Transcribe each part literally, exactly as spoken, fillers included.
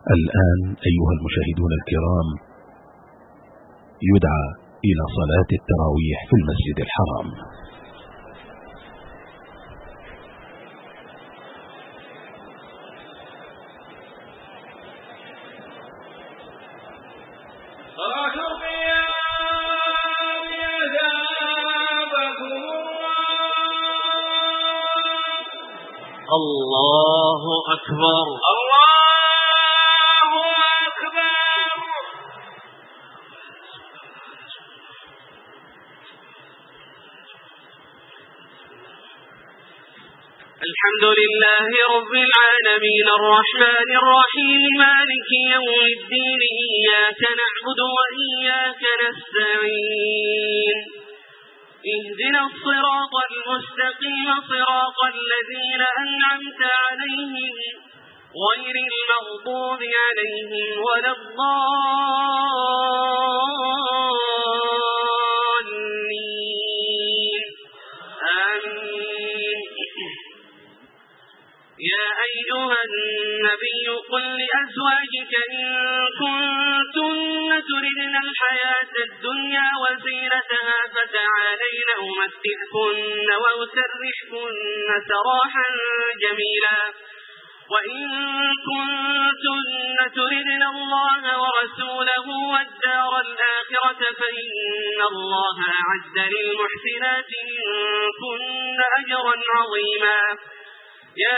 الآن أيها المشاهدون الكرام يدعى إلى صلاة التراويح في المسجد الحرام. الله أكبر الله أكبر. الحمد لله رب العالمين الرحمن الرحيم مالك يوم الدين إياك نعبد وإياك نستعين اهدنا الصراط المستقيم صراط الذين أنعمت عليهم غير المغضوب عليهم ولا الضالين آمين. يا أيها النبي قل لأزواجك إن كنتن تردن الحياة الدنيا وزينتها فتعالين أمتعكن وأسرحكن سراحا جميلا وإن كنتن تردن الله ورسوله والدار الآخرة فإن الله أعد للمحسنات منكن أجرا عظيما. يا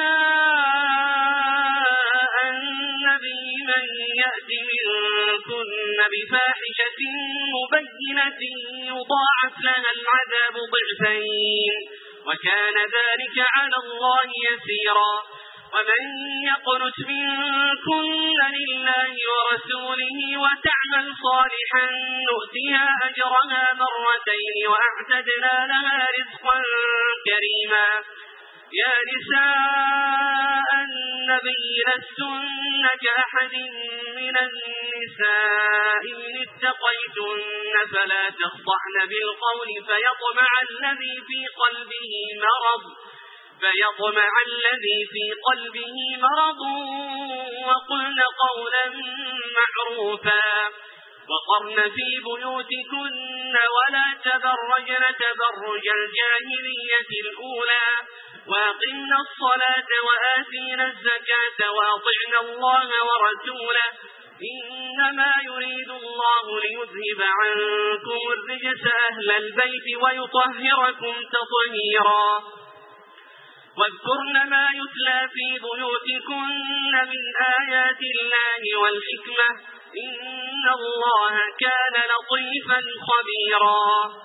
نساء النبي من يأت منكن بفاحشة مبينة يضاعف لها العذاب ضعفين وكان ذلك على الله يسيرا. ومن يقنت منكن لله ورسوله وتعمل صالحا نؤتها أجرها مرتين وأعتدنا لها رزقا كريما. يا نساء النبي لستن كأحد من النساء إن اتقيتن فلا تخضعن بالقول فيطمع الذي في قلبه مرض فيطمع الذي في قلبه مرض وقلن قولا معروفا وقرن في بيوتكن ولا تبرجن تبرج الجاهلية الأولى وأقمنا الصلاة وآتينا الزكاة وأطعنا الله ورسوله إنما يريد الله ليذهب عنكم الرجس أهل البيت ويطهركم تطهيرا. واذكرن ما يتلى في بيوتكن من آيات الله والحكمة إن الله كان لطيفا خبيرا.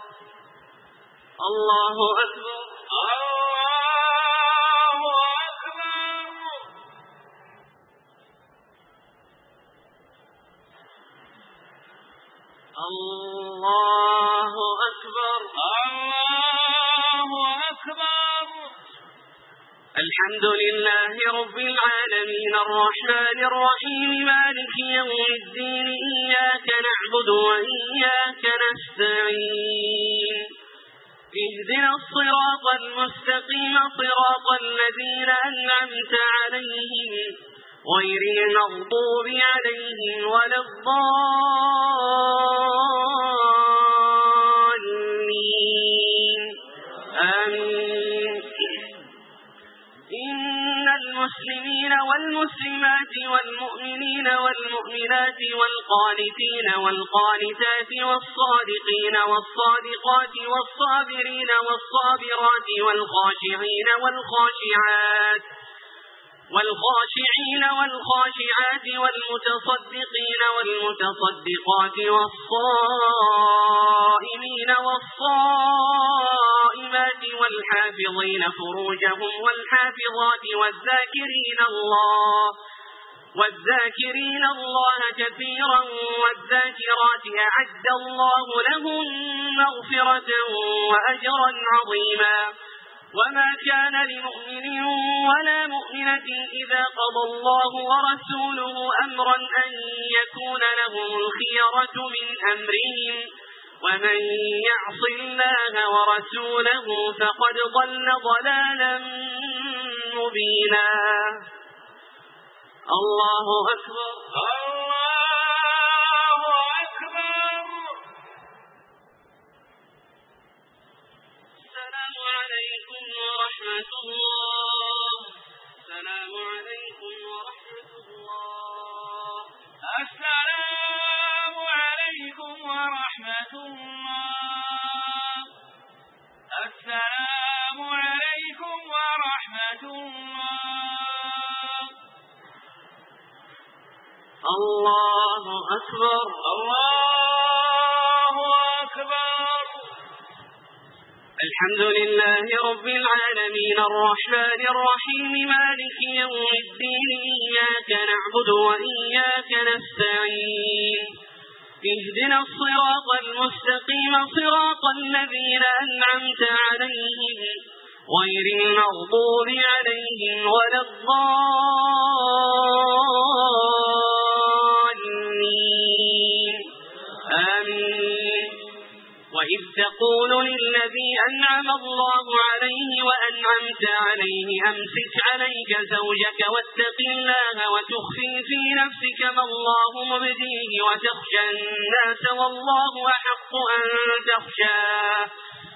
الله أكبر الله أكبر. الله أكبر الله أكبر. الحمد لله رب العالمين الرحمن الرحيم مالك يوم الدين إياك نعبد وإياك نستعين اهدنا الصراط المستقيم صراط الذين أنعمت عليهم غير المغضوب عليهم ولا الضالين آمين. إن المسلمين والمسلمات والمؤمنين والمؤمنات والقانتين والقانتات والصادقين والصادقات والصابرين والصابرات والخاشعين والخاشعات والخاشعين والخاشعات والمتصدقين والمتصدقات والصائمين والصائمات والحافظين فروجهم والحافظات والذاكرين الله والذاكرين الله كثيرا والذاكرات أعد الله لهم مغفرة وأجرا عظيما. وما كان لمؤمن ولا مؤمنة إذا قضى الله ورسوله أمرا أن يكون لهم الخيرة من أمرهم ومن يعص الله ورسوله فقد ضل ضلالا مبينا. الله أكبر الله أكبر. السلام عليكم ورحمة الله. السلام عليكم ورحمة الله. السلام عليكم ورحمة الله. السلام عليكم ورحمة الله. الله أكبر الله أكبر. الحمد لله رب العالمين الرحمن الرحيم مالك يوم الدين إياك نعبد وإياك نستعين اهدنا الصراط المستقيم صراط الذين أنعمت عليهم غير المغضوب عليهم ولا الضالين آمين. وإذ تقول للذي أنعم الله عليه وأنعمت عليه أمسك عليك زوجك واتق الله وتخفي في نفسك ما الله مبديه وتخشى الناس والله أحق أن تخشاه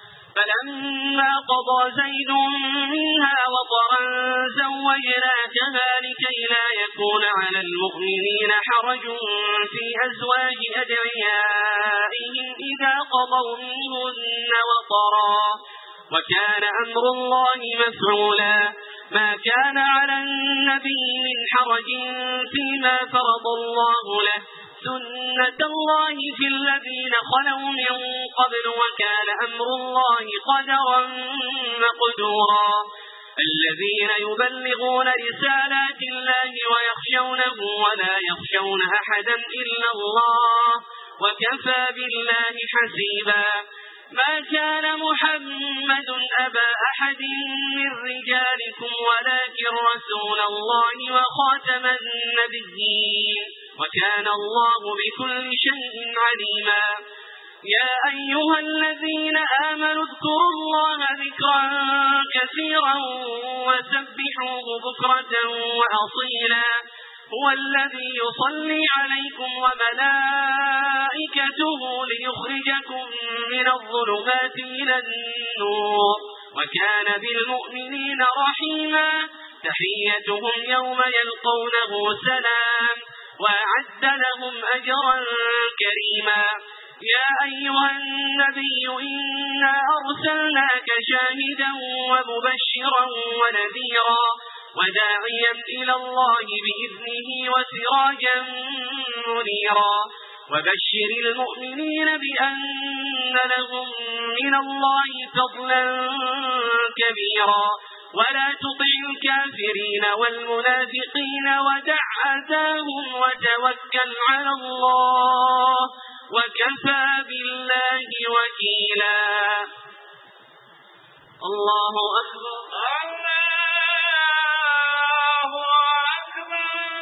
فلما قضى زيد منها وطرا زوجناكها لكي لا يكون على المؤمنين حرج في أزواج أدعيائهم إذا قضوا منهن وطرا وكان أمر الله مفعولا. ما كان على النبي من حرج فيما فرض الله له سنة الله في الذين خلوا من قبل وكان أمر الله قدرا مقدورا. الذين يبلغون رسالات الله ويخشونه ولا يخشون أحدا إلا الله وكفى بالله حسيبا. ما كان محمد أبا أحد من رجالكم ولكن رسول الله وخاتم النبيين وكان الله بكل شيء عليما. يا أيها الذين آمنوا اذكروا الله ذكرا كثيرا وسبحوه بكرة وأصيلا. هو الذي يصلي عليكم وملائكته ليخرجكم من الظلمات إلى النور وكان بالمؤمنين رحيما. تحيتهم يوم يلقونه سلام وأعد لهم أجرا كريما. يا أيها النبي إنا أرسلناك شاهدا ومبشرا ونذيرا وداعيا إلى الله بإذنه وسراجا منيرا. وبشر المؤمنين بأن لهم من الله فضلا كبيرا ولا تطع الكافرين والمنافقين ودع أذاهم وتوكل على الله وكفى بالله وكيلا. الله أكبر الله أكبر.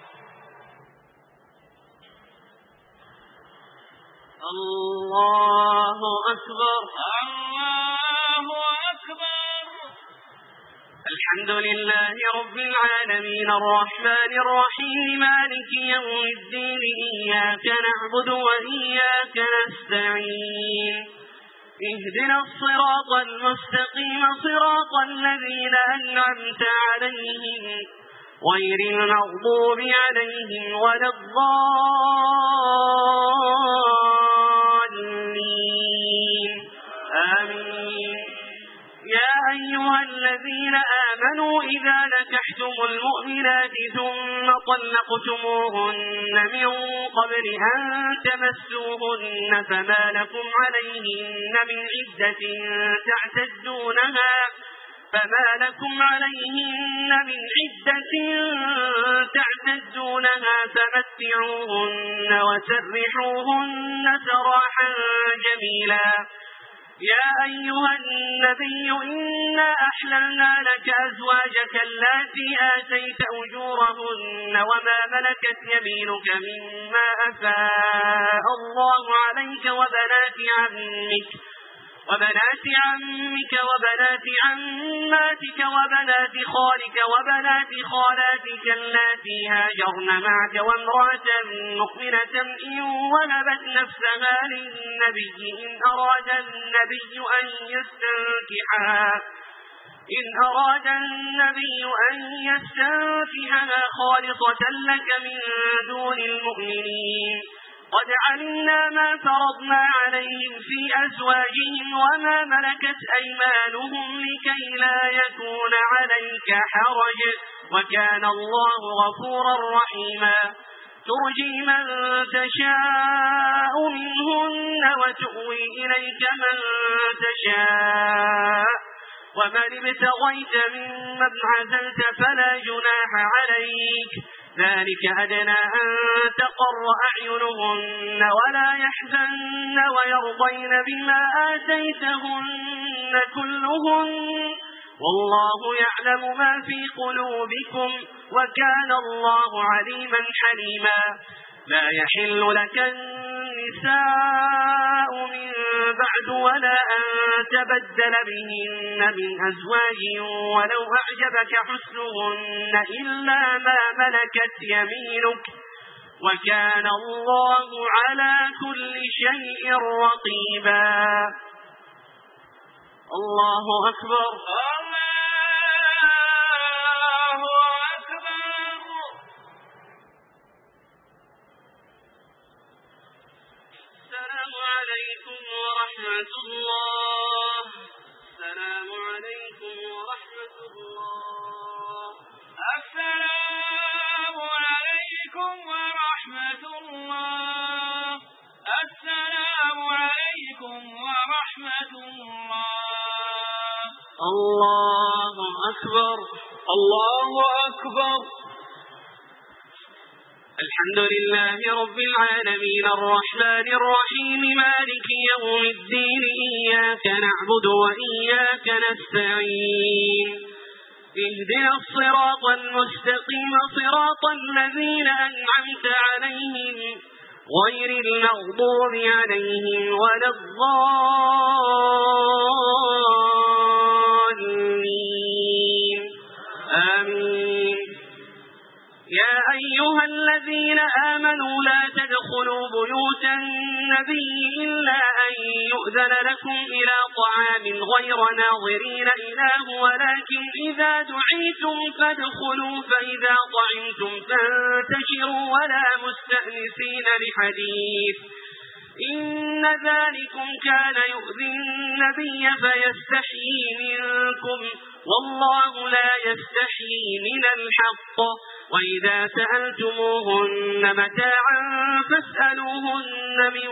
الله أكبر الله أكبر. الحمد لله رب العالمين الرحمن الرحيم مالك يوم الدين إياك نعبد وإياك نستعين اهدنا الصراط المستقيم صراط الذين أنعمت عليهم غير المغضوب عليهم ولا الضالين آمين. يا أيها الذين آمنوا إذا نكحتم المؤمنات ثم طلقتموهن من قبل أن تمسوهن فما لكم عليهن من عدة تعتدونها فما لكم عليهن من عدة تعتدونها فمتعوهن وسرحوهن سراحا جميلا. يا أيها النبي إنا أحللنا لك أزواجك اللاتي آتيت أجورهن وما ملكت يمينك مما أفاء الله عليك وبنات عمك وبنات عمك وبنات عماتك وبنات خالك وبنات خالاتك اللاتي هاجرن معك وامرأة مؤمنة إن وهبت نفسها للنبي إن أراد النبي أن يستنكحها إن أراد النبي أن يستنكحها خالصة لك من دون المؤمنين قد علمنا ما فرضنا عليهم في أزواجهم وما ملكت أيمانهم لكي لا يكون عليك حرج وكان الله غفورا رحيما ترجي من تشاء منهن وتؤوي إليك من تشاء ومن ابتغيت ممن عزلت فلا جناح عليك ذلك أدنى أن تقر أعينهن ولا يحزن ويرضين بما آتيتهن كلهن والله يعلم ما في قلوبكم وكان الله عليما حليما لا يحل لك النساء من بعد ولا أن تبدل بهن من أزواج ولو أعجبك حسنهن إلا ما ملكت يمينك وكان الله على كل شيء رقيبا الله أكبر ورحمة الله السلام عليكم ورحمة الله السلام عليكم ورحمة الله السلام عليكم ورحمة الله الله أكبر الله أكبر الحمد لله رب العالمين الرحمن الرحيم مالك يوم الدين إياك نعبد وإياك نستعين اهدنا الصراط المستقيم صراط الذين أنعمت عليهم غير المغضوب عليهم ولا الضالين آمين يا أيها الذين آمنوا لا تدخلوا بيوت النبي إلا أن يؤذن لكم إلى طعام غير ناظرين إله ولكن إذا دعيتم فادخلوا فإذا طعمتم فانتشروا ولا مستأنسين لحديث إن ذلكم كان يؤذي النبي فيستحيي منكم والله لا يستحيي من الحق وإذا سألتموهن متاعا فاسألوهن من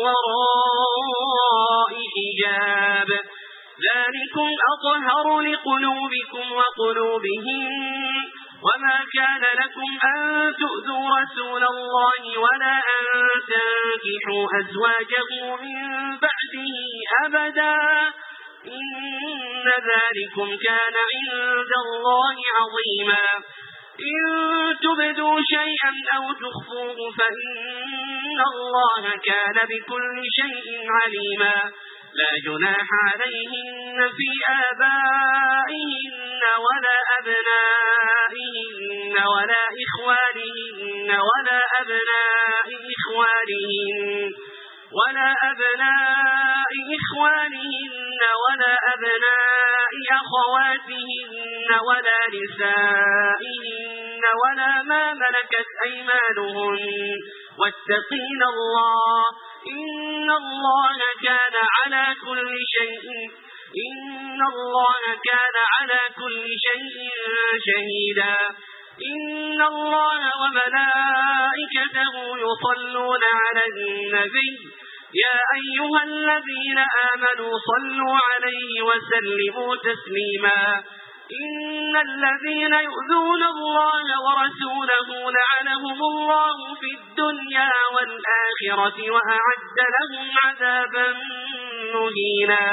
وراء حجاب ذلكم أطهر لقلوبكم وقلوبهم وما كان لكم أن تؤذوا رسول الله ولا أن تنكحوا أزواجه من بعده أبدا إن ذلكم كان عند الله عظيما إن تبدوا شيئا أو تخفوه فإن الله كان بكل شيء عليما لا جناح عليهن في آبائهن ولا أبنائهن ولا إخوانهن ولا أبناء إخوانهن ولا أبناء إخوانهن ولا أبناء أخواتهن ولا نسائهن ولا ما ملكت أيمانهن واتقين الله إن الله كان على كل شيء إن الله كان على كل شيء شهيدا إن الله وملائكته يصلون على النبي يا أيها الذين آمنوا صلوا عليه وسلموا تسليما إن الذين يؤذون الله ورسوله لعنهم الله في الدنيا والآخرة وأعد لهم عذابا مهينا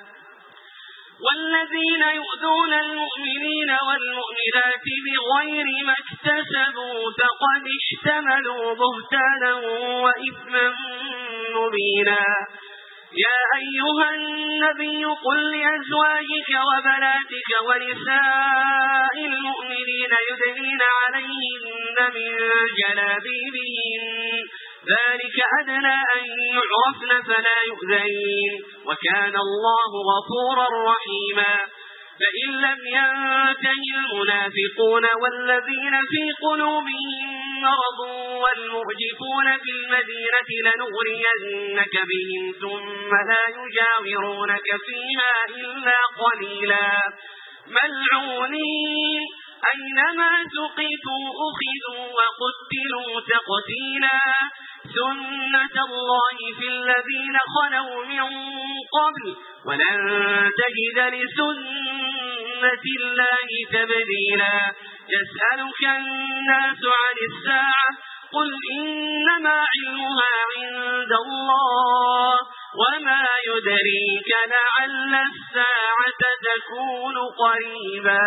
والذين يؤذون المؤمنين والمؤمنات بغير ما اكتسبوا فقد اشتملوا بهتانا وإثما مبينا يا أيها النبي قل لأزواجك وبناتك ونساء المؤمنين يدنين عليهن من جلابيبهن ذلك أدنى أن يعرفن فلا يؤذين وكان الله غفورا رحيما فإن لم ينتهي المنافقون والذين في قلوبهم مرض والمرجفون في المدينة لنغرينك بهم ثم لا يجاورونك فيها إلا قليلا ملعونين أينما ثقفوا أخذوا وقتلوا تقتيلا سنة الله في الذين خلوا من قبل ولن تجد لسنة الله تبديلا يسألك الناس عن الساعة قل إنما علمها عند الله وما يدريك لعل الساعة تكون قريبا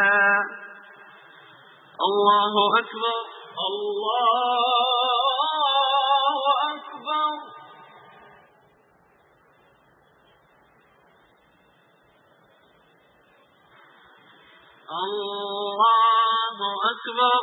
الله أكبر الله أكبر الله أكبر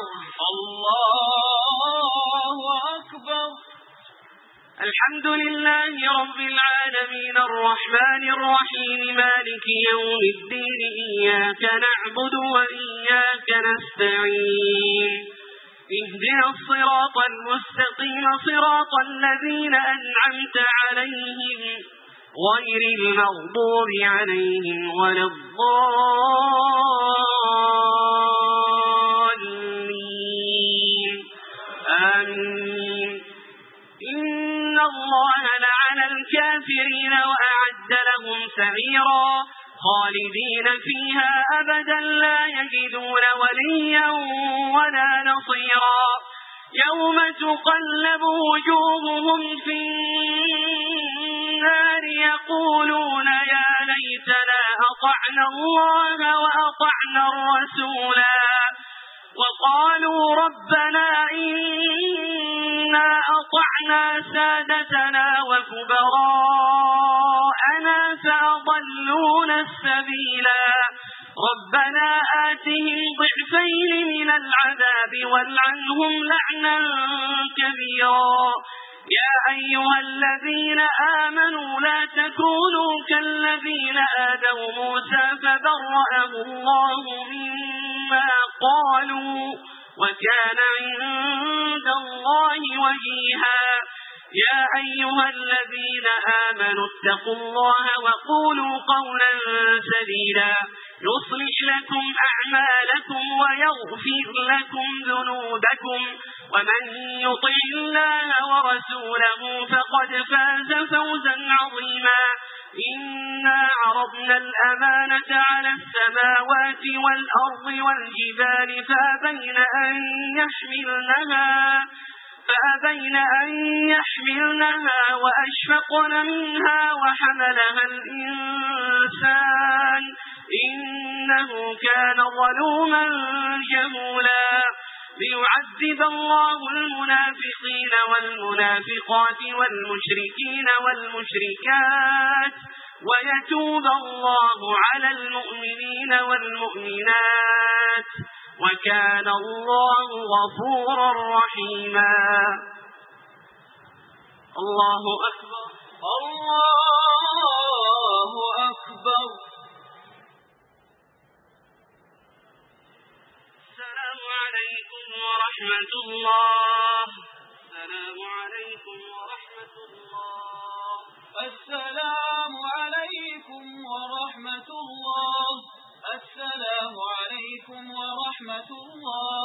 الله أكبر الحمد لله رب العالمين الرحمن الرحيم مالك يوم الدين إياك نعبد وإياك نستعين اهدنا الصراط المستقيم صراط الذين أنعمت عليهم غير المغضوب عليهم ولا الضالين آمين إن الله لعن الكافرين وأعد لهم سعيرا خالدين فيها أبدا لا يجدون وليا ولا نصيرا يوم تقلب وجوههم في النار يقولون يا ليتنا أطعنا الله وأطعنا الرسولا وقالوا ربنا إنا أطعنا سادتنا وكبراءنا فأضلونا السبيلا ربنا آتهم ضعفين من العذاب والعنهم لعنا كبيرا يا أيها الذين آمنوا لا تكونوا كالذين آذوا موسى فبرأه الله مما قالوا وكان عند الله وجيها يا أيها الذين آمنوا اتقوا الله وقولوا قولا سديدا يصلح لكم أعمالكم ويغفر لكم ذنوبكم ومن يطع الله ورسوله فقد فاز فوزا عظيما إنا عرضنا الأمانة على السماوات والأرض والجبال فأبين أن يحملنها فأبين أن يحملنها وأشفقن منها وحملها الإنسان إنه كان ظلوما جهولا ليعذب الله المنافقين والمنافقات والمشركين والمشركات ويتوب الله على المؤمنين والمؤمنات وكان الله غفورا رحيما الله أكبر الله أكبر السلام عليكم ورحمة الله السلام عليكم ورحمة الله السلام عليكم ورحمة الله السلام عليكم ورحمة الله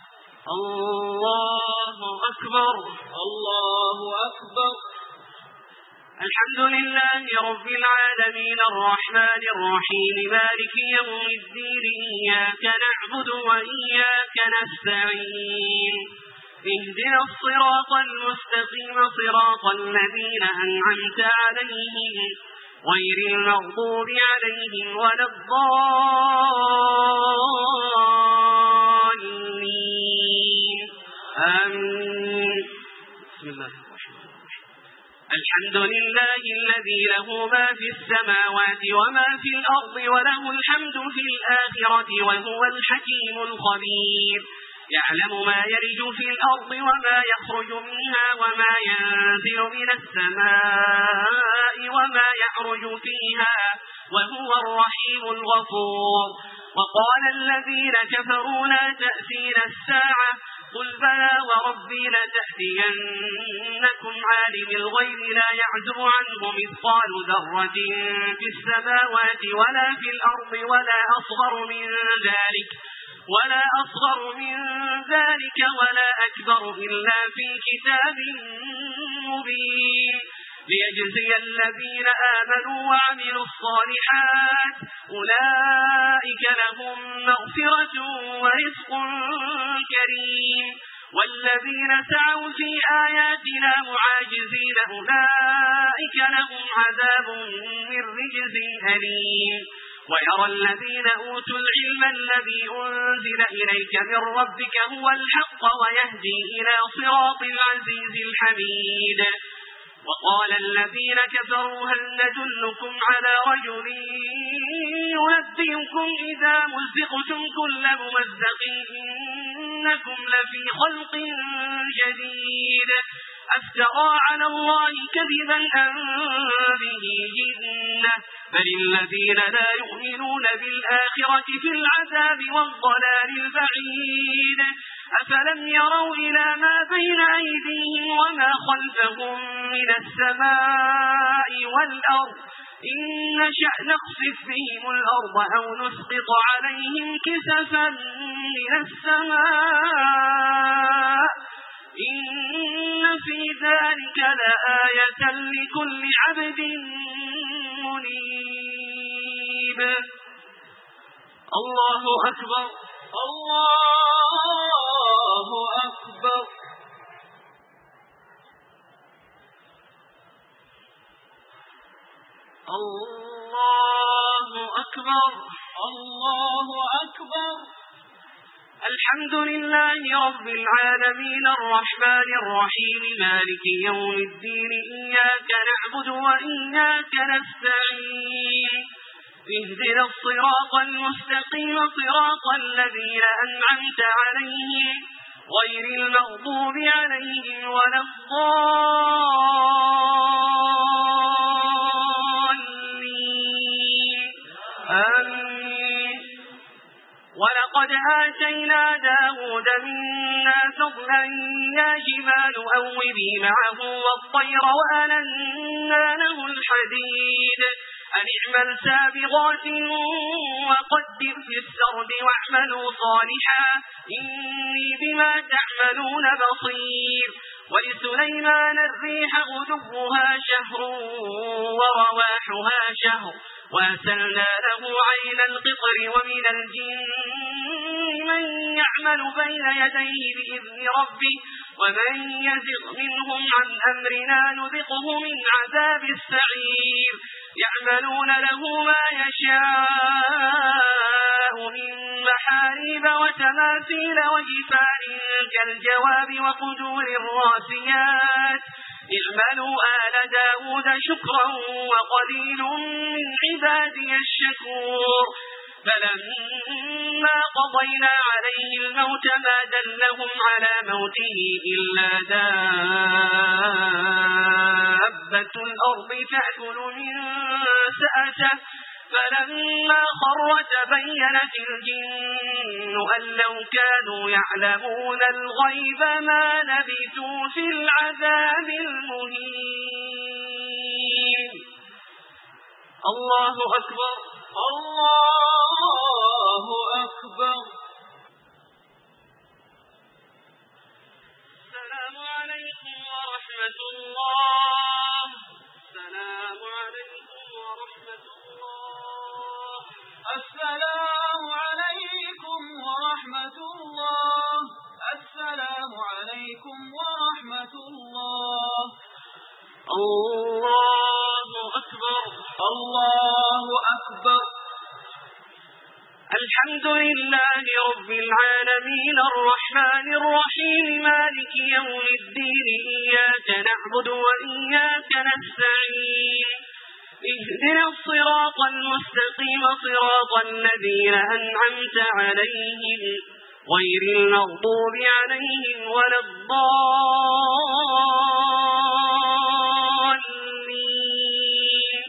الله أكبر الله أكبر الحمد لله رب العالمين الرحمن الرحيم مالك يوم الدين إياك نعبد وإياك نستعين اهدنا الصراط المستقيم صراط الذين أنعمت عليهم غير المغضوب عليهم ولا الضالين آمين بسم الله الرحمن الرحيم الحمد لله الذي له ما في السماوات وما في الأرض وله الحمد في الآخرة وهو الحكيم الخبير يعلم ما يرج في الأرض وما يخرج منها وما ينزل من السماء وما يعرج فيها وهو الرحيم الغفور وقال الذين كفروا لا تأتينا الساعة قل بلى وربي لتأتينكم عالم الغيب لا يعزب عنه مثقال ذرة في السماوات ولا في الأرض ولا أصغر من ذلك ولا أصغر من ذلك ولا أكبر إلا في كتاب مبين ليجزي الذين آمنوا وعملوا الصالحات أولئك لهم مغفرة ورزق كريم والذين سعوا في آياتنا معاجزين أولئك لهم عذاب من رجز أليم ويرى الذين أوتوا العلم الذي أنزل إليك من ربك هو الحق ويهدي إلى صراط العزيز الحميد وقال الذين كفروا هل ندلكم على رجل ينبئكم إذا مزقتم كل ممزق إنكم لفي خلق جديد أفترى على الله كذبا أم به جنة بل الذين لا يؤمنون بالآخرة في العذاب والضلال البعيد أفلم يروا إلى ما بين أيديهم وما خلفهم من السماء والأرض إن نشأ نخسف بهم الأرض أو نسقط عليهم كسفا من السماء إن في ذلك لآية لكل عبد منيب الله أكبر الله أكبر الله أكبر الله أكبر الحمد لله رب العالمين الرحمن الرحيم مالك يوم الدين إياك نعبد وإياك نستعين اهدنا الصراط المستقيم صراط الذين أنعمت عليهم غير المغضوب عليهم ولا الضالين آمين ولقد آتينا داود منا فضلا يا جبال أوبي معه والطير وألنا له الحديد أن اعمل سابغات وقدر في السرد واعملوا صالحا إني بما تعملون بصير ولسليمان الريح غدوها شهر ورواحها شهر وأسلنا له عين القطر ومن الجن من يعمل بين يديه بإذن ربه ومن يزغ منهم عن أمرنا نذقه من عذاب السعير يعملون له ما يشاء من محاريب وتماثيل وجفان كالجواب وقدور الراسيات اعملوا آل داود شكرا وقليل من عبادي الشكور فلما قضينا عليه الموت ما دلهم على موته إلا دابة الأرض تأكل من سأته فلما خر تبينت الجن أن لو كانوا يعلمون الغيب ما لبثوا في العذاب المهين الله أكبر الله أكبر السلام عليكم ورحمة الله السلام عليكم ورحمة الله السلام عليكم ورحمة الله السلام عليكم ورحمة الله الله أكبر الله أكبر الحمد لله رب العالمين الرحمن الرحمن الرحيم مالك يوم الدين إياك نعبد وإياك نستعين اهدنا الصراط المستقيم صراط الذين أنعمت عليهم غير المغضوب عليهم ولا الضالين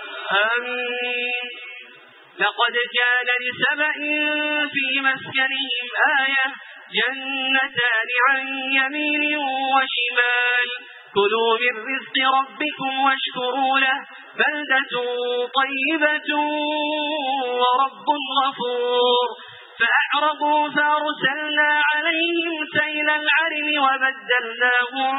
آمين. لقد كان لسبأ في مسكنهم آية جنتان عن يمين وشمال كلوا من رزق ربكم واشكروا له بلدة طيبة ورب غفور فأعرضوا فأرسلنا عليهم سيل العرم وبدلناهم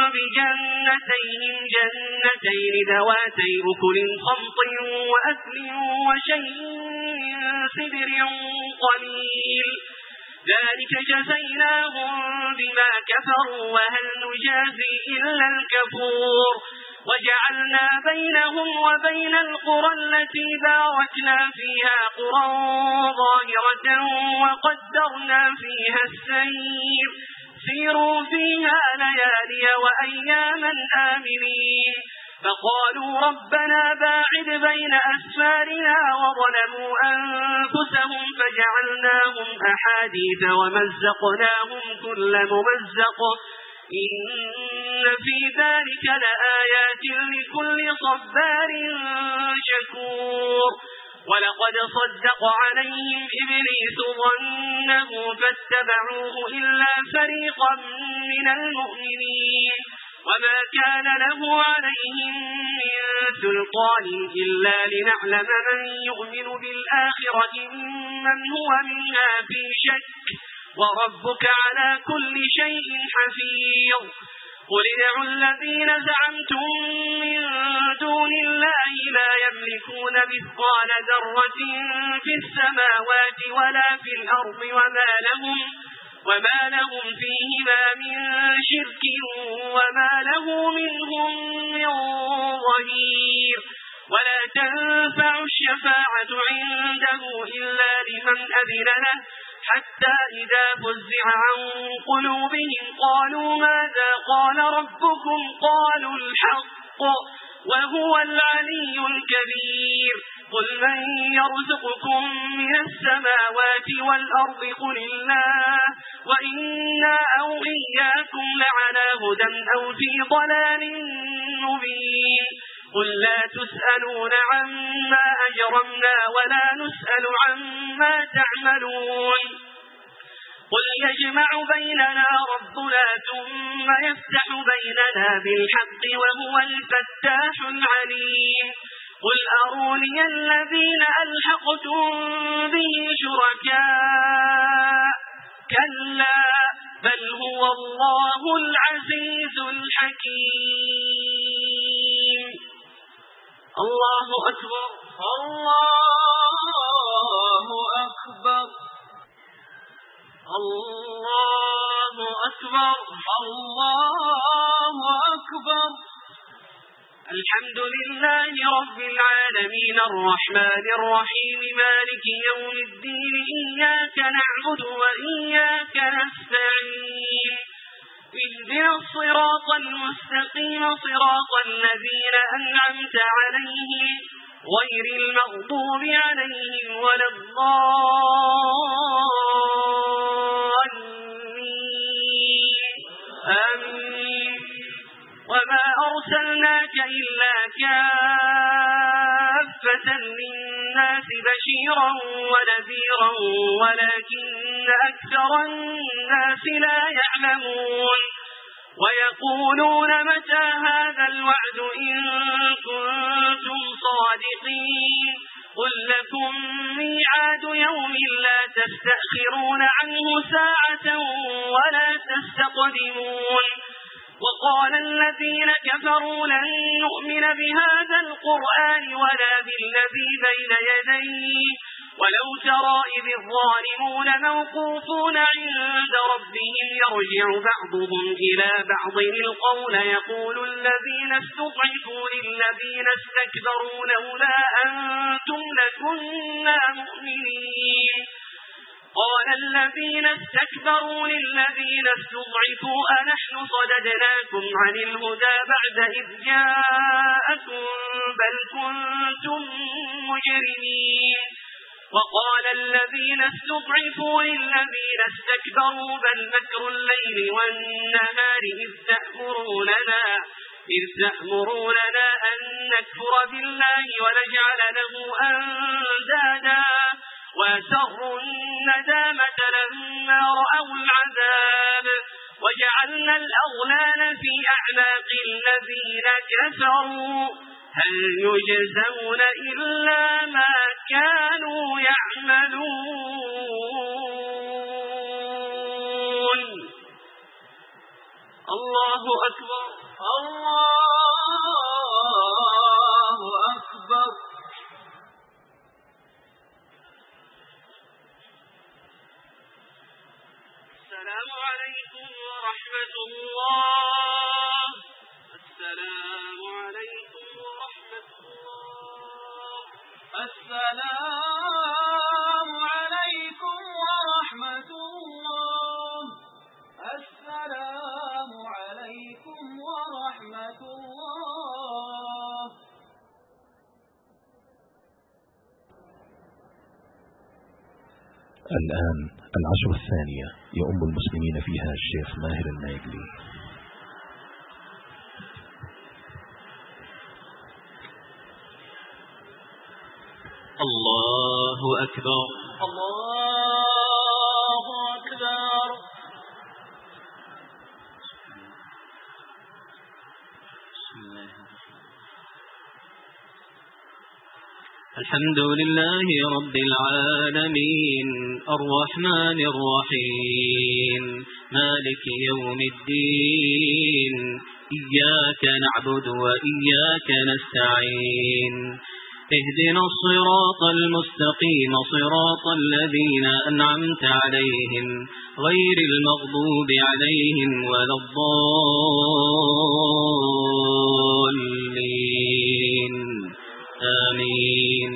بجنتيهم جنتين ذواتي أكل خمط وأكل وشيء من سدر قليل ذلك جزيناهم بما كفروا وهل نجازي إلا الكفور وجعلنا بينهم وبين القرى التي باركنا فيها قرى ظاهرة وقدرنا فيها السير سيروا فيها ليالي وأياما آمنين فقالوا ربنا باعد بين أسفارنا وظلموا أنفسهم فجعلناهم أحاديث ومزقناهم كل ممزق إن في ذلك لآيات لكل صبار شكور ولقد صدق عليهم إبليس ظنه فاتبعوه إلا فريقا من المؤمنين وما كان له عليهم من سلطان إلا لنعلم من يؤمن بالآخرة ممن هو منها في شك وربك على كل شيء حفيظ قل ادعوا الذين زعمتم من دون الله لا يملكون مثقال ذرة في السماوات ولا في الأرض وما لهم وما لهم فيهما من شرك وما له منهم من ظهير ولا تنفع الشفاعة عنده إلا لمن أذن له حتى إذا فزع عن قلوبهم قالوا ماذا قال ربكم قالوا الحق وهو العلي الكبير قل من يرزقكم من السماوات والأرض قل الله وإنا أو إياكم لعلى هدى أو في ضلال مبين قل لا تسألون عما أجرمنا ولا نسأل عما تعملون قل يجمع بيننا ربنا ثم يفتح بيننا بالحق وهو الفتاح العليم قل أروني الذين ألحقتم به شركاء كلا بل هو الله العزيز الحكيم الله أكبر الله أكبر الله أكبر الله أكبر الحمد لله رب العالمين الرحمن الرحيم مالك يوم الدين إياك نعبد وإياك نستعين اهدنا الصراط المستقيم صراط الذين أنعمت عليهم غير المغضوب عليهم ولا الضالين آمين وما أرسلناك إلا كافة للناس بشيرا ونذيرا ولكن أكثر الناس لا يعلمون ويقولون متى هذا الوعد إن كنتم صادقين قل لكم ميعاد يوم لا تستأخرون عنه ساعة ولا تستقدمون وقال الذين كفروا لن نؤمن بهذا القرآن ولا بالذي بين يديه ولو ترى إذ الظالمون موقوفون عند ربهم يرجع بعضهم إلى بعض القول يقول الذين استضعفوا للذين استكبروا لولا أنتم لكنا مؤمنين وقال الذين استكبروا للذين استضعفوا أنحن صددناكم عن الهدى بعد إذ جاءكم بل كنتم مجرمين وقال الذين استضعفوا للذين استكبروا بل مكر الليل والنهار إذ تأمروننا إذ تأمروننا أن نكفر بالله ونجعل له أندادا وأسروا الندامة لما رأوا العذاب وجعلنا الأغلال في أعناق الذين كفروا هل يجزون إلا ما كانوا يعملون. الله أكبر الله أكبر. السلام عليكم ورحمة الله. السلام عليكم ورحمة الله. السلام عليكم ورحمة الله. السلام عليكم ورحمة الله. الآن العشر الثانية يؤم المسلمين فيها الشيخ ماهر النايجلي. الله أكبر الله أكبر. الحمد لله رب العالمين الرحمن الرحيم مالك يوم الدين إياك نعبد وإياك نستعين اهدنا الصراط المستقيم صراط الذين أنعمت عليهم غير المغضوب عليهم ولا الضالين آمين.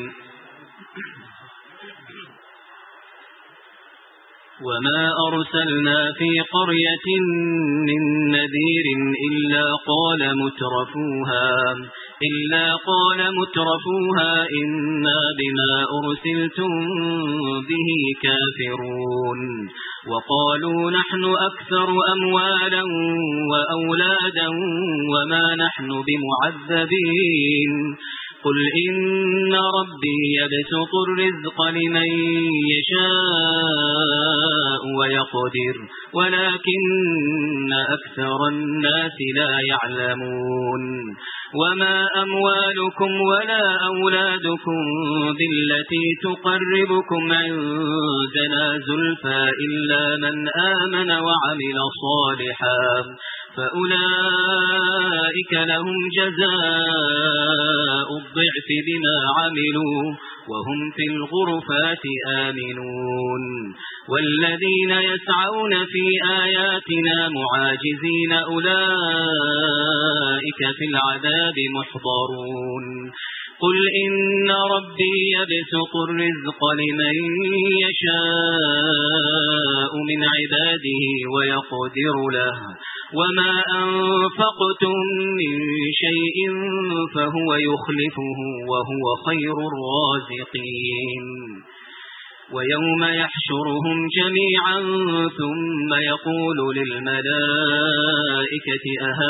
وما أرسلنا في قرية من نذير إلا قال مترفوها إلا قال مترفوها إنا بما أرسلتم به كافرون وقالوا نحن أكثر أموالا وأولادا وما نحن بمعذبين قل إن ربي يبسط الرزق لمن يشاء ويقدر ولكن أكثر الناس لا يعلمون وما أموالكم ولا أولادكم بالتي تقربكم عندنا زلفى إلا من آمن وعمل صالحا فأولئك لهم جزاء الضعف بما عملوا وهم في الغرفات آمنون والذين يسعون في آياتنا معاجزين أولئك في العذاب محضرون قل إن ربي يبسط الرزق لمن يشاء من عباده ويقدر له وما أنفقتم من شيء فهو يخلفه وهو خير الرازقين ويوم يحشرهم جميعا ثم يقول للملائكة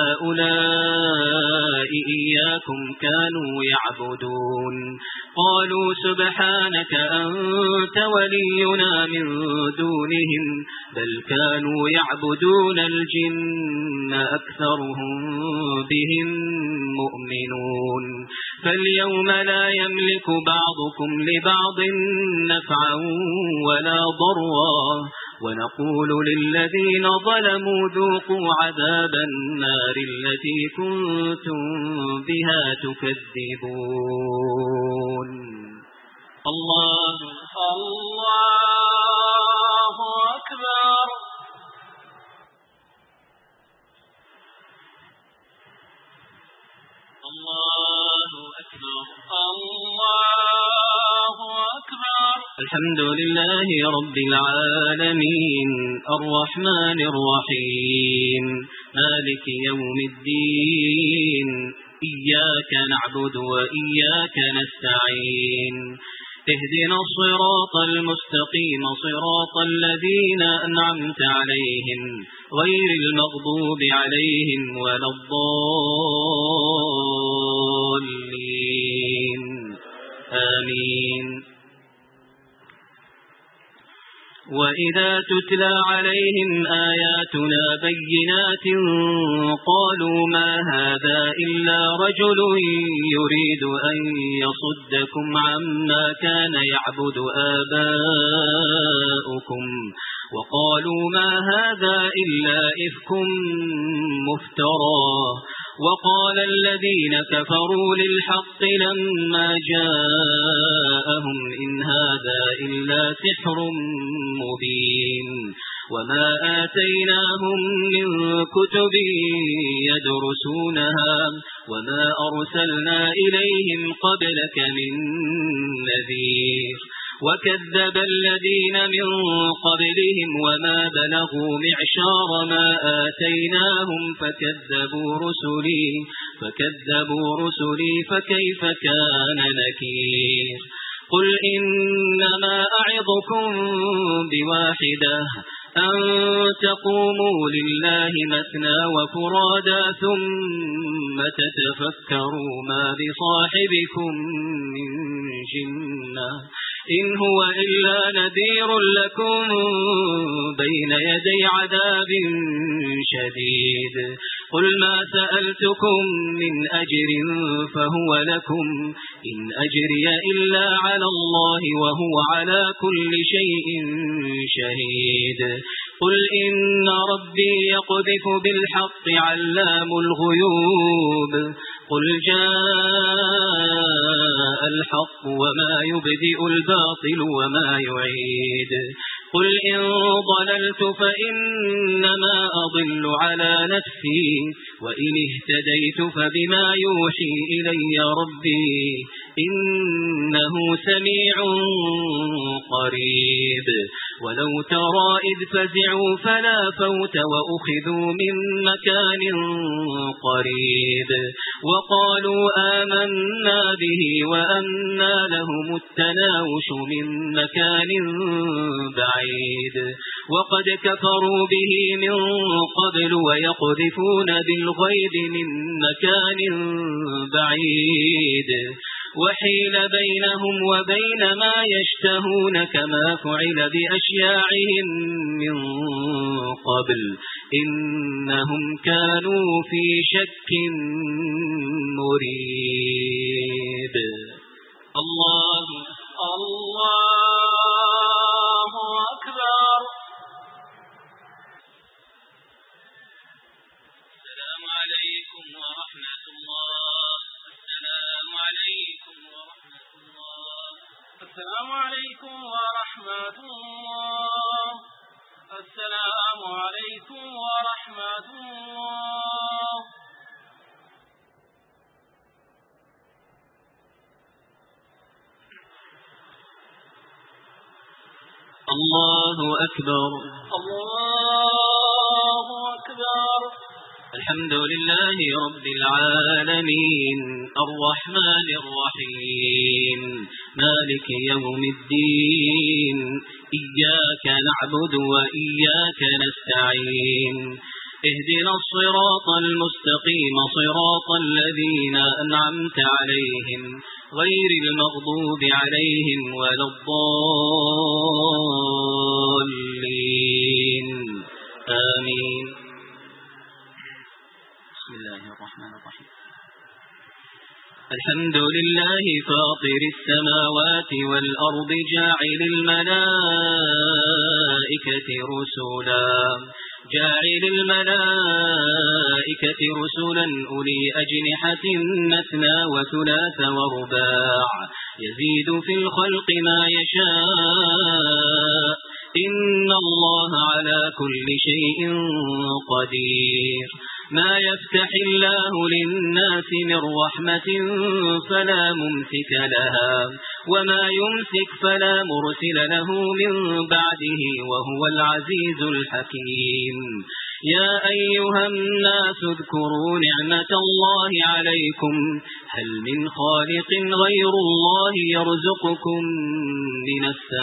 أهؤلاء إياكم كانوا يعبدون قالوا سبحانك أنت ولينا من دونهم بل كانوا يعبدون الجن أكثرهم بهم مؤمنون فاليوم لا يملك بعضكم لبعض نفعا ولا ضرا ونقول للذين ظلموا ذوقوا عذاب النار التي كنتم بها تكذبون. الله الله أكبر. الله أكبر. الله أكبر. الحمد لله رب العالمين الرحمن الرحيم مالك يوم الدين إياك نعبد وإياك نستعين اهدنا الصراط المستقيم صراط الذين أنعمت عليهم غير المغضوب عليهم ولا الضالين آمين. وإذا تتلى عليهم آياتنا بينات قالوا ما هذا إلا رجل يريد أن يصدكم عما كان يعبد آباؤكم وقالوا ما هذا إلا إفك مفترى وقال الذين كفروا للحق لما جاءهم إن هذا إلا سحر مبين وما آتيناهم من كتب يدرسونها وما أرسلنا إليهم قبلك من نذير وكذب الذين من قبلهم وما بلغوا معشار ما آتيناهم فكذبوا رسلي فكذبوا رسلي فكيف كان نكير. قل إنما أعظكم بواحدة أن تقوموا لله مثنى وفرادا ثم تتفكروا ما بصاحبكم من جنة إن هو إلا نذير لكم بين يدي عذاب شديد. قل ما سألتكم من أجر فهو لكم إن أجري إلا على الله وهو على كل شيء شهيد. قل إن ربي يقذف بالحق علام الغيوب قل جاء الحق وما يبدئ الباطل وما يعيد. قل إن ضللت فإنما أضل على نفسي وإن اهتديت فبما يوحي إلي ربي إنه سميع قريب. ولو ترى إذ فزعوا فلا فوت وأخذوا من مكان قريب وقالوا آمنا به وأنى لهم التناوش من مكان بعيد وقد كفروا به من قبل ويقذفون بالغيب من مكان بعيد وحيل بينهم وبين ما يشتهون كما فعل بأشياعهم من قبل إنهم كانوا في شك مريب. الله الله أكبر. السلام عليكم ورحمة الله. السلام عليكم ورحمة الله. السلام عليكم ورحمة الله. السلام عليكم ورحمة الله. الله أكبر. الله أكبر. الحمد لله رب العالمين الرحمن الرحيم مالك يوم الدين إياك نعبد وإياك نستعين اهدنا الصراط المستقيم صراط الذين أنعمت عليهم غير المغضوب عليهم ولا الضالين آمين. بسم الله الرحمن الرحيم. الحمد لله فاطر السماوات والأرض جاعل الملائكة رسلا جاعل الملائكة رسلا أولي أجنحة مثنى وثلاث ورباع يزيد في الخلق ما يشاء إن الله على كل شيء قدير. ما يفتح الله للناس من رحمة فلا ممسك لها وما يمسك فلا مرسل له من بعده وهو العزيز الحكيم يا أيها الناس اذكروا نعمة الله عليكم هل من خالق غير الله يرزقكم من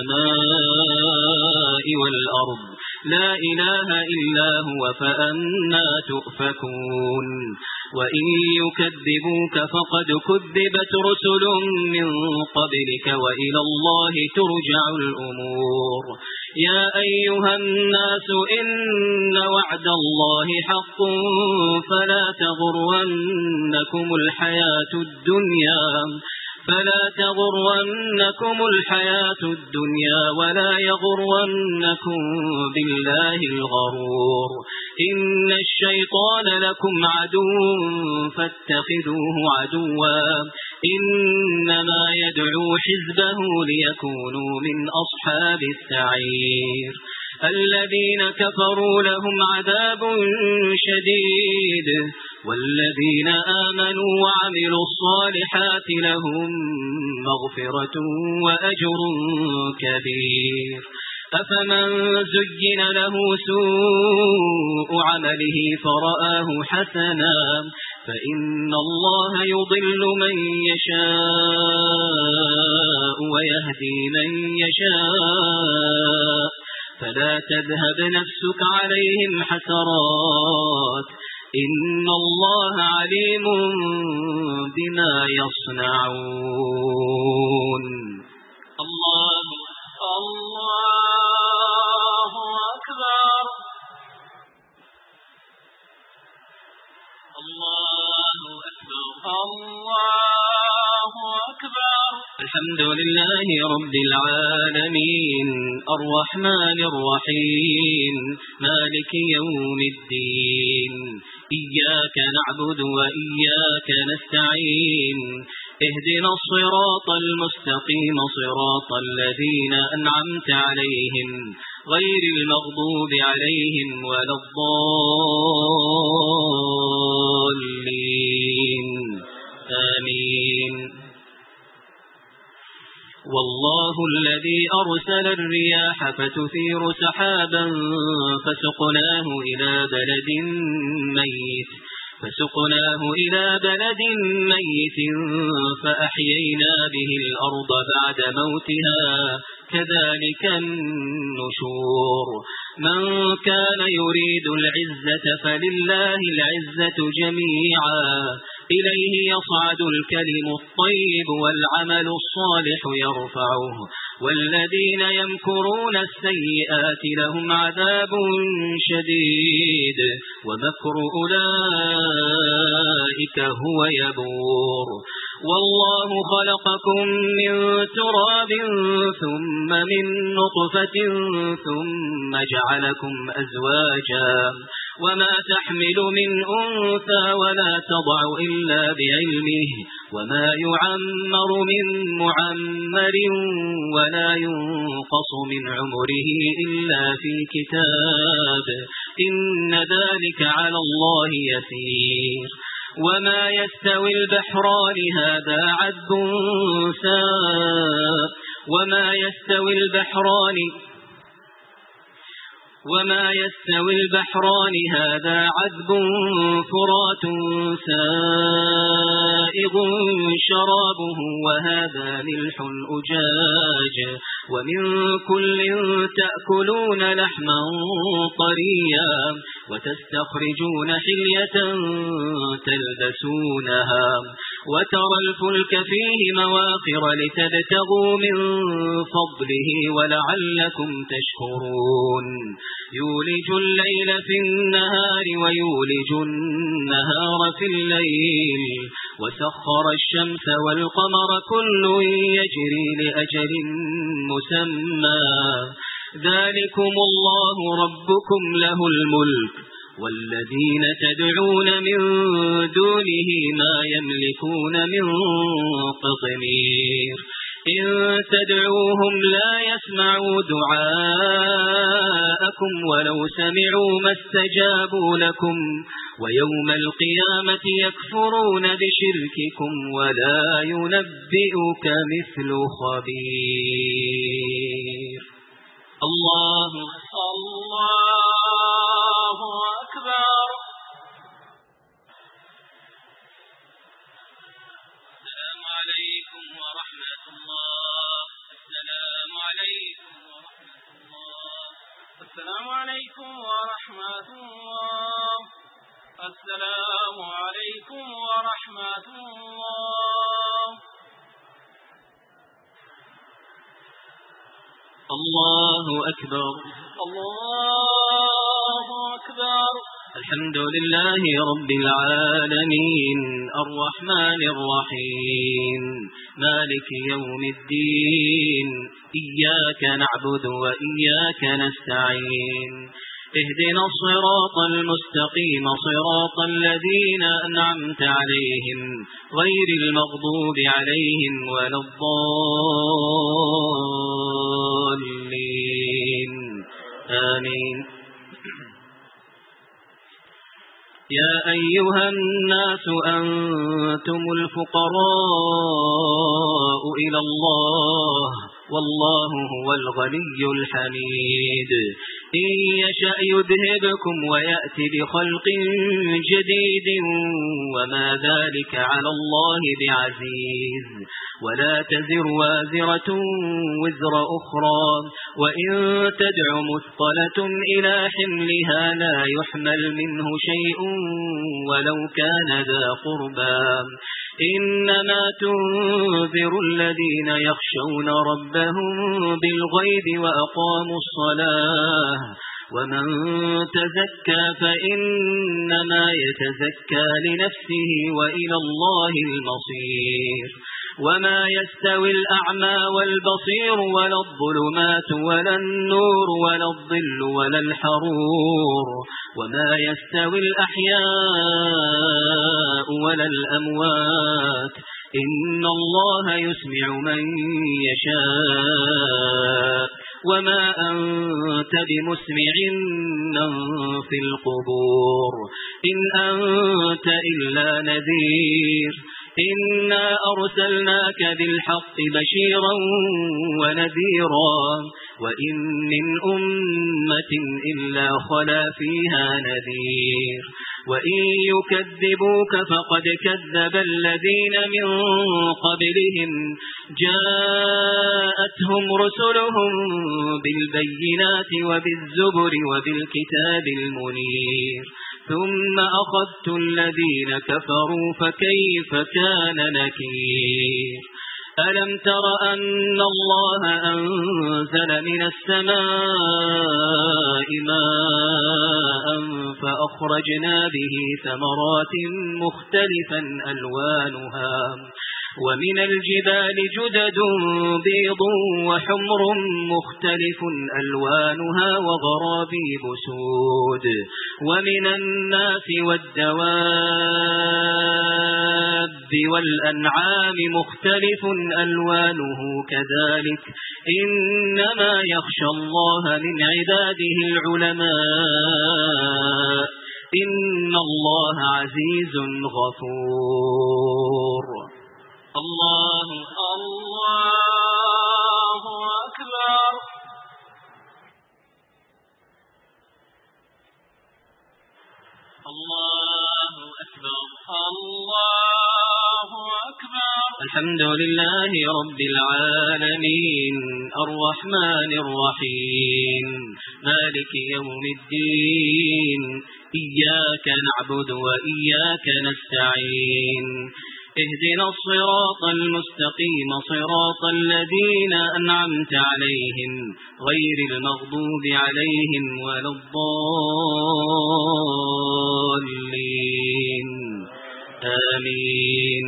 السماء والأرض لا إله إلا هو فأنا تؤفكون وإن يكذبوك فقد كذبت رسل من قبلك وإلى الله ترجع الأمور يا أيها الناس إن وعد الله حق فلا تغرنكم الحياة الدنيا فلا تغرنكم الحياة الدنيا ولا يغرنكم بالله الغرور إن الشيطان لكم عدو فاتخذوه عدوا إنما يدعو حزبه ليكونوا من أصحاب السعير الذين كفروا لهم عذاب شديد والذين آمنوا وعملوا الصالحات لهم مغفرة وأجر كبير أفمن زين له سوء عمله فرآه حسنا فإن الله يضل من يشاء ويهدي من يشاء فلا تذهب نفسك عليهم حسرات إن الله عليم بما يصنعون الله الله أكبر الله أكبر الله أكبر الحمد لله رب العالمين الرحمن الرحيم مالك يوم الدين إياك نعبد وإياك نستعين اهدنا الصراط المستقيم صراط الذين أنعمت عليهم غير المغضوب عليهم ولا الضالين آمين والله الذي أرسل الرياح فتثير سحابا فسقناه إلى بلد ميت فسقناه إلى بلد ميت فأحيينا به الأرض بعد موتها كذلك النشور من كان يريد العزة فلله العزة جميعا إليه يصعد الكلم الطيب والعمل الصالح يرفعه والذين يمكرون السيئات لهم عذاب شديد ومكر أولئك هو يبور والله خلقكم من تراب ثم من نطفة ثم جعلكم أزواجا وما تحمل من أنثى ولا تضع إلا بعلمه وما يعمر من معمر ولا ينقص من عمره إلا في كتاب إن ذلك على الله يسير وما يستوي البحران هذا عذب ساء وما يستوي البحران وما يستوي البحران هذا عذب فرات سائغ شرابه وهذا ملح أجاج ومن كل تأكلون لحما طريا وتستخرجون حلية تلبسونها وترى الفلك فيه مواخر لتبتغوا من فضله ولعلكم تشكرون يولج الليل في النهار ويولج النهار في الليل وسخر الشمس والقمر كل يجري لأجل مسمى ذلكم الله ربكم له الملك والذين تدعون من دونه ما يملكون من قطمير إن تدعوهم لا يسمعوا دعاءكم ولو سمعوا ما استجابوا لكم ويوم القيامة يكفرون بشرككم ولا ينبئك مثل خبير. الله الله أكبر. السلام عليكم ورحمة الله. السلام عليكم ورحمة الله. السلام عليكم ورحمة الله. السلام عليكم ورحمة الله. الله أكبر. الله أكبر. الحمد لله رب العالمين الرحمن الرحيم مالك يوم الدين إياك نعبد وإياك نستعين اهدنا الصراط المستقيم صراط الذين أنعمت عليهم غير المغضوب عليهم ولا الضالين آمين. يا أيها الناس أنتم الفقراء إلى الله والله هو الغني الحميد إن يشأ يذهبكم ويأتي بخلق جديد وما ذلك على الله بعزيز ولا تزر وازرة وزر أخرى وإن تدع مثقلة إلى حملها لا يحمل منه شيء ولو كان ذا قربى إنما تنذر الذين يخشون ربهم بالغيب وأقاموا الصلاة ومن تزكى فإنما يتزكى لنفسه وإلى الله المصير وما يستوي الأعمى والبصير ولا الظلمات ولا النور ولا الظل ولا الحرور وما يستوي الأحياء ولا الأموات إن الله يسمع من يشاء وما أنت بمسمع من في القبور إن أنت إلا نذير إنا أرسلناك بالحق بشيرا ونذيرا وإن من أمة إلا خلا فيها نذير وإن يكذبوك فقد كذب الذين من قبلهم جاءتهم رسلهم بالبينات وبالزبر وبالكتاب المنير ثم أخذت الذين كفروا فكيف كان نكير ألم تر أن الله أنزل من السماء ماء فأخرجنا به ثمرات مختلفا ألوانها ومن الجبال جدد بيض وحمر مختلف ألوانها وغرابيب سود ومن الناس والدواب والأنعام مختلف ألوانه كذلك إنما يخشى الله من عباده العلماء إن الله عزيز غفور. الله الله أكبر. الله أكبر. الله أكبر. الحمد لله رب العالمين الرحمن الرحيم مالك يوم الدين إياك نعبد وإياك نستعين اهدنا الصراط المستقيم صراط الذين أنعمت عليهم غير المغضوب عليهم ولا الضالين آمين.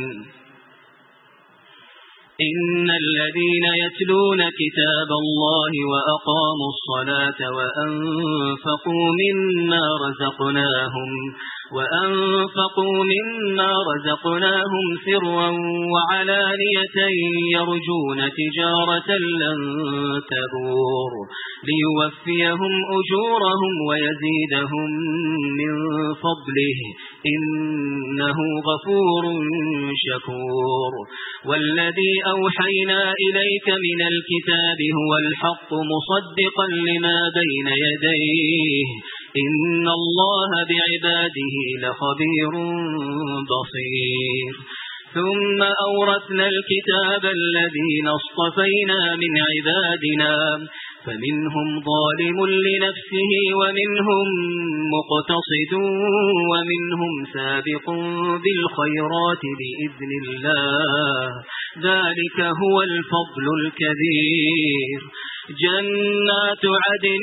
إن الذين يتلون كتاب الله وأقاموا الصلاة وأنفقوا مما رزقناهم وأنفقوا مما رزقناهم سرا وعلانية يرجون تجارة لن تبور ليوفيهم أجورهم ويزيدهم من فضله إنه غفور شكور والذي أوحينا إليك من الكتاب هو الحق مصدقا لما بين يديه إن الله بعباده لخبير بصير ثم أورثنا الكتاب الذين اصطفينا من عبادنا فمنهم ظالم لنفسه ومنهم مقتصد ومنهم سابق بالخيرات بإذن الله ذلك هو الفضل الكبير جنات عدن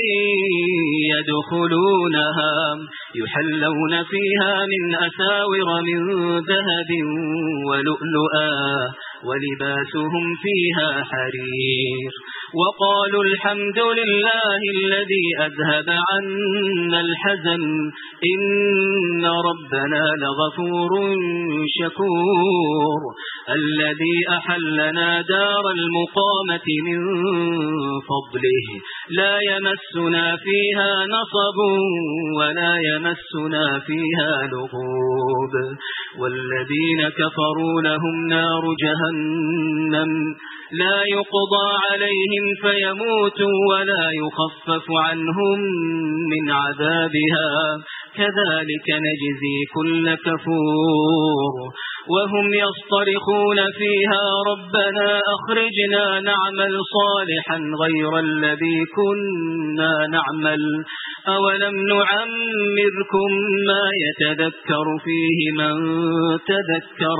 يدخلونها يحلون فيها من أساور من ذهب ولؤلؤا ولباسهم فيها حرير وقالوا الحمد لله الذي أذهب عنا الحزن إن ربنا لغفور شكور الذي أحلنا دار المقامة من فضله لا يمسنا فيها نصب ولا يمسنا فيها لغوب والذين كفروا لهم نار جهنم لا يقضى عليهم فيموتوا ولا يخفف عنهم من عذابها كذلك نجزي كل كفور وهم يصطرخون فيها ربنا أخرجنا نعمل صالحا غير الذي كنا نعمل أولم نعمركم ما يتذكر فيه من تذكر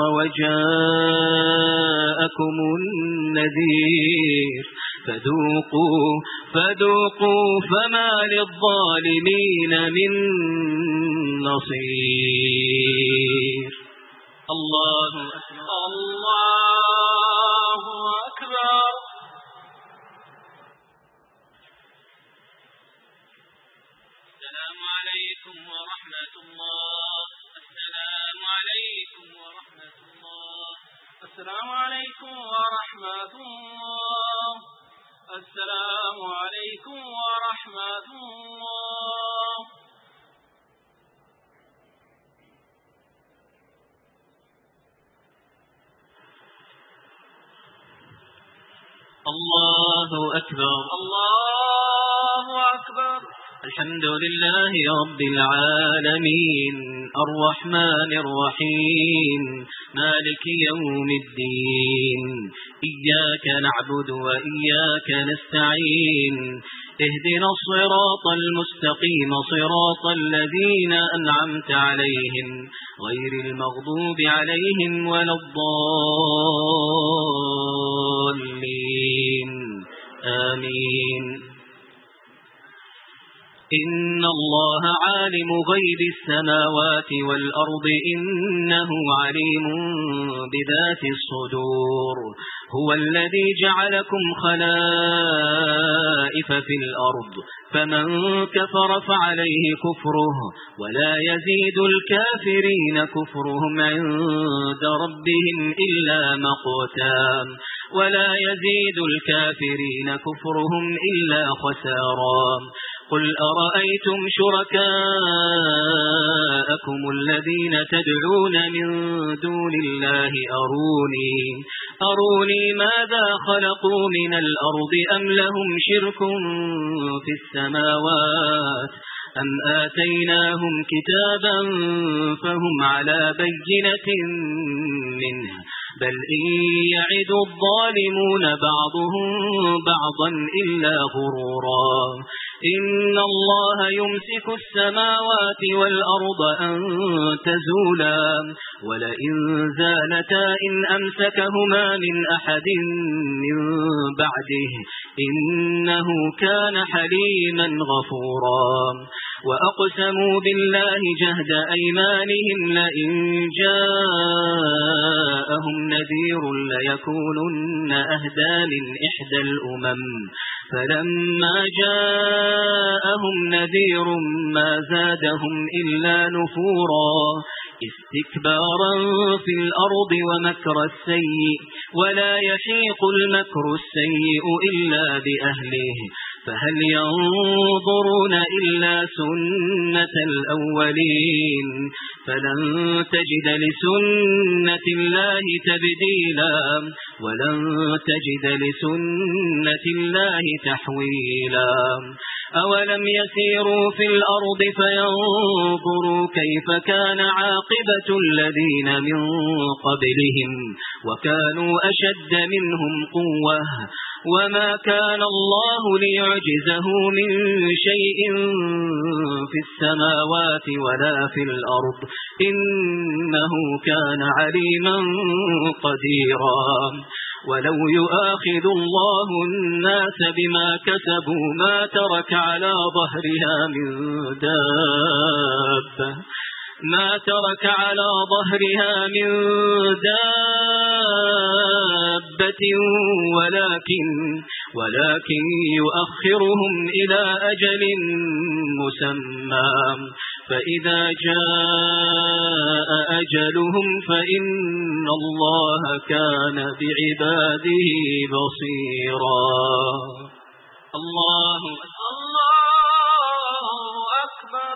وجاءكم النذير فذوقوا فذوقوا فما للظالمين من نصير الله أكبر الله أكبر السلام عليكم ورحمة الله السلام عليكم ورحمة الله السلام عليكم ورحمة الله السلام عليكم ورحمة الله الله أكبر الله أكبر الحمد لله رب العالمين الرحمن الرحيم مالك يوم الدين إياك نعبد وإياك نستعين اهدنا الصراط المستقيم صراط الذين أنعمت عليهم غير المغضوب عليهم ولا الضالين آمين إن الله عالم غيب السماوات والأرض إنه عليم بذات الصدور هو الذي جعلكم خلائف في الأرض فمن كفر فعليه كفره ولا يزيد الكافرين كفرهم عند ربهم إلا مقتا ولا يزيد الكافرين كفرهم إلا خسارا قل أرأيتم شركاءكم الذين تدعون من دون الله أروني أروني ماذا خلقوا من الأرض أم لهم شرك في السماوات أم آتيناهم كتابا فهم على بينة منه بل إن يعد الظالمون بعضهم بعضا إلا غرورا إن الله يمسك السماوات والأرض أن تزولا ولئن زالتا إن أمسكهما من أحد من بعده إنه كان حليما غفورا وأقسموا بالله جهد أيمانهم لئن جاءهم نذير ليكونن أهدى من إحدى الأمم فلما جاءهم نذير ما زادهم إلا نفورا استكبارا في الأرض ومكر السيء ولا يحيق المكر السيء إلا بأهله فهل ينظرون إلا سنة الأولين فلن تجد لسنة الله تبديلا ولن تجد لسنة الله تحويلا أولم يسيروا في الأرض فينظروا كيف كان عاقبة الذين من قبلهم وكانوا أشد منهم قوة وما كان الله ليعجزه من شيء في السماوات ولا في الأرض إنه كان عليما قديرا ولو يؤاخذ الله الناس بما كسبوا ما ترك على ظهرها من دابة ما ترك على ظهرها من دابة ولكن ولكن يؤخرهم إلى أجل مسمى فإذا جاء أجلهم فإن الله كان بعباده بصيرا. الله الله أكبر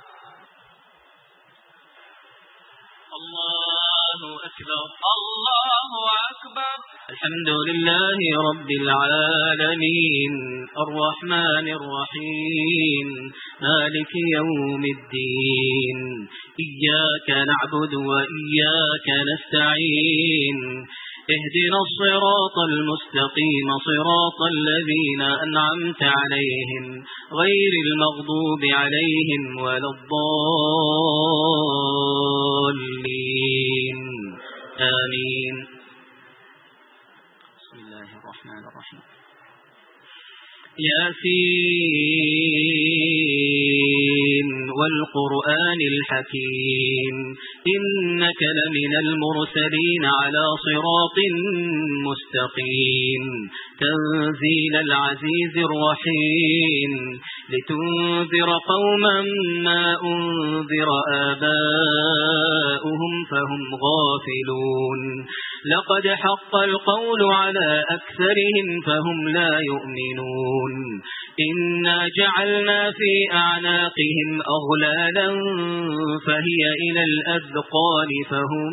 الله أكبر الله أكبر. الحمد لله رب العالمين الرحمن الرحيم مالك يوم الدين إياك نعبد وإياك نستعين اهدنا الصراط المستقيم صراط الذين أنعمت عليهم غير المغضوب عليهم ولا الضالين آمين. بسم الله الرحمن الرحيم. ياسين والقرآن الحكيم إنك لمن المرسلين على صراط مستقيم تنزيل العزيز الرحيم لتنذر قوما ما أنذر آباؤهم فهم غافلون لقد حق القول على أكثرهم فهم لا يؤمنون إنا جعلنا في أعناقهم أغلالا فهي إلى الأذقان فهم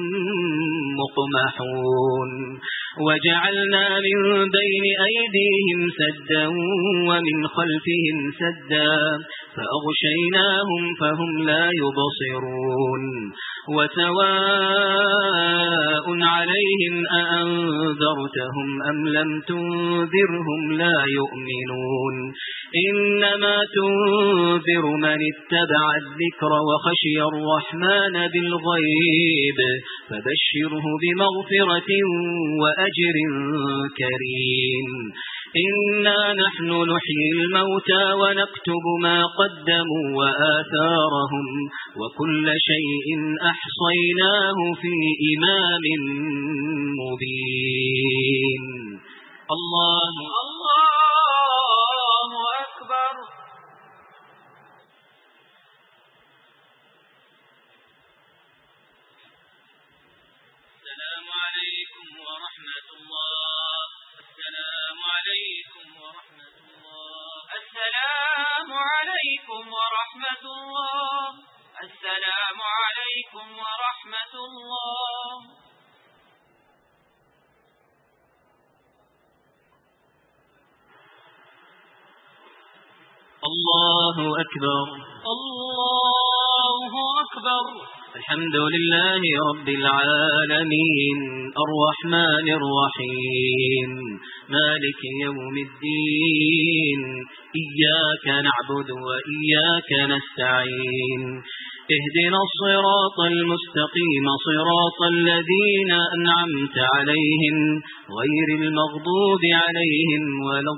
مقمحون وجعلنا من بين أيديهم سدا ومن خلفهم سدا فأغشيناهم فهم لا يبصرون وسواء عليهم أأنذرتهم أم لم تنذرهم لا يؤمنون إنما تنذر من اتبع الذكر وخشي الرحمن بالغيب فبشره بمغفرة وأجر كريم إنا نحن نحيي الموتى ونكتب ما قدموا وآثارهم وكل شيء أحصيناه في إمام مبين. الله الله أكبر. السلام عليكم ورحمة الله. السلام عليكم ورحمة الله. السلام عليكم ورحمة الله. السلام عليكم ورحمة الله. الله أكبر. الله أكبر. الحمد لله رب العالمين الرحمن الرحيم مالك يوم الدين إياك نعبد وإياك نستعين اهدنا الصراط المستقيم صراط الذين أنعمت عليهم غير المغضوب عليهم ولا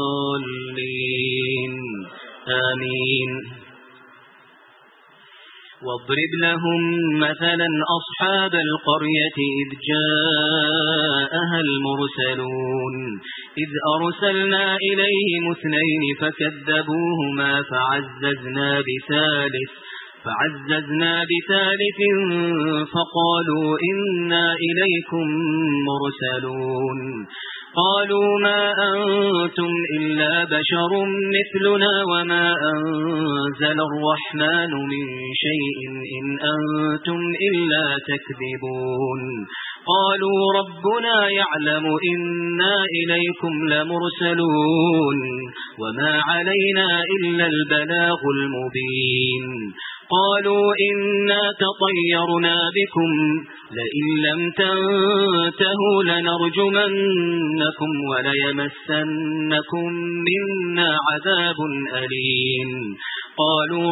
الضالين آمين. واضرب لهم مثلا أصحاب القرية إذ جاءها المرسلون إذ أرسلنا إليهم اثنين فكذبوهما فعززنا بثالث فعززنا بثالث فقالوا إنا إليكم مرسلون قالوا ما أنتم إلا بشر مثلنا وما أنزل الرحمن من شيء إن أنتم إلا تكذبون قالوا ربنا يعلم إنا إليكم لمرسلون وما علينا إلا البلاغ المبين قالوا إنا تطيرنا بكم لئن لم تنتهوا لنرجمنكم وليمسنكم منا عذاب أليم قالوا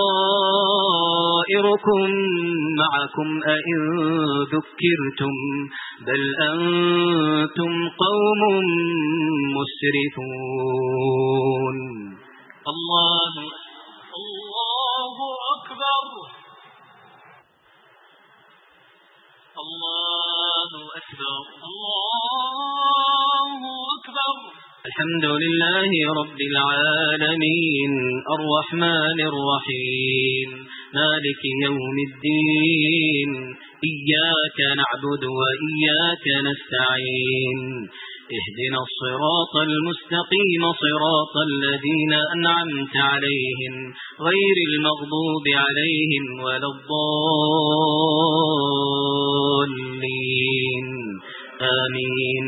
طائركم معكم أئن ذكرتم بل أنتم قوم مسرفون الله الله أكبر الله أكبر الله أكبر الحمد لله رب العالمين الرحمن الرحيم مالك يوم الدين إياك نعبد وإياك نستعين اهدنا الصراط المستقيم صراط الذين أنعمت عليهم غير المغضوب عليهم ولا الضالين آمين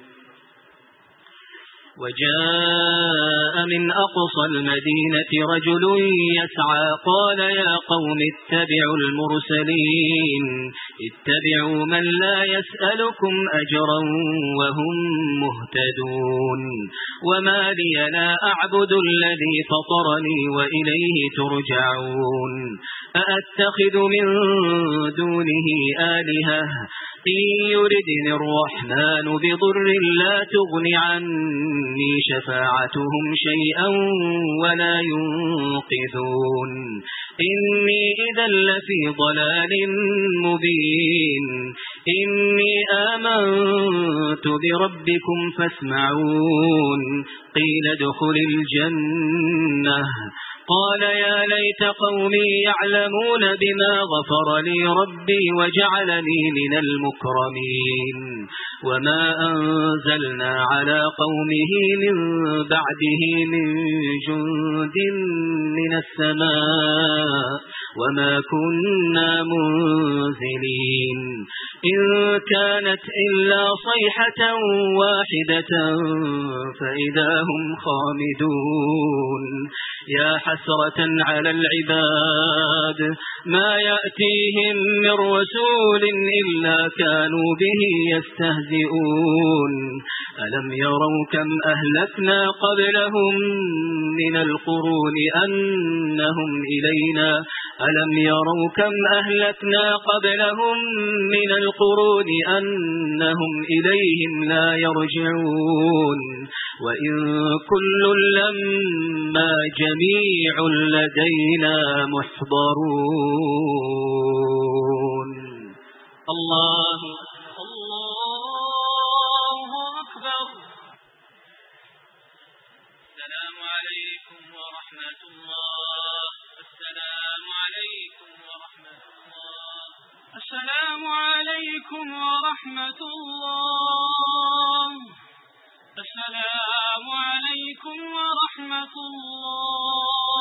وجاء من أقصى المدينة رجل يسعى قال يا قوم اتبعوا المرسلين اتبعوا من لا يسألكم أجرا وهم مهتدون وما لي لا أعبد الذي فطرني وإليه ترجعون أأتخذ من دونه آلهة إن يردني الرحمن بضر لا تغن عني شفاعتهم شيئا ولا ينقذون إني إذا لفي ضلال مبين إني آمنت بربكم فاسمعون قيل ادخل الجنة قال يا ليت قومي يعلمون بما غفر لي ربي وجعلني من المكرمين وما أنزلنا على قومه من بعده من جند من السماء وما كنا منزلين إن كانت إلا صيحة واحدة فإذا هم خامدون يا حسرة على العباد ما يأتيهم من رسول إلا كانوا به يستهزئون ألم يروا كم أهلكنا قبلهم من القرون أنهم إلينا ألم يروا كم أهلكنا قبلهم من القرون أنهم إليهم لا يرجعون وإن كل لما جميع لدينا محضرون الله الله أكبر السلام عليكم ورحمة الله السلام عليكم ورحمة الله السلام عليكم ورحمة الله السلام عليكم ورحمة الله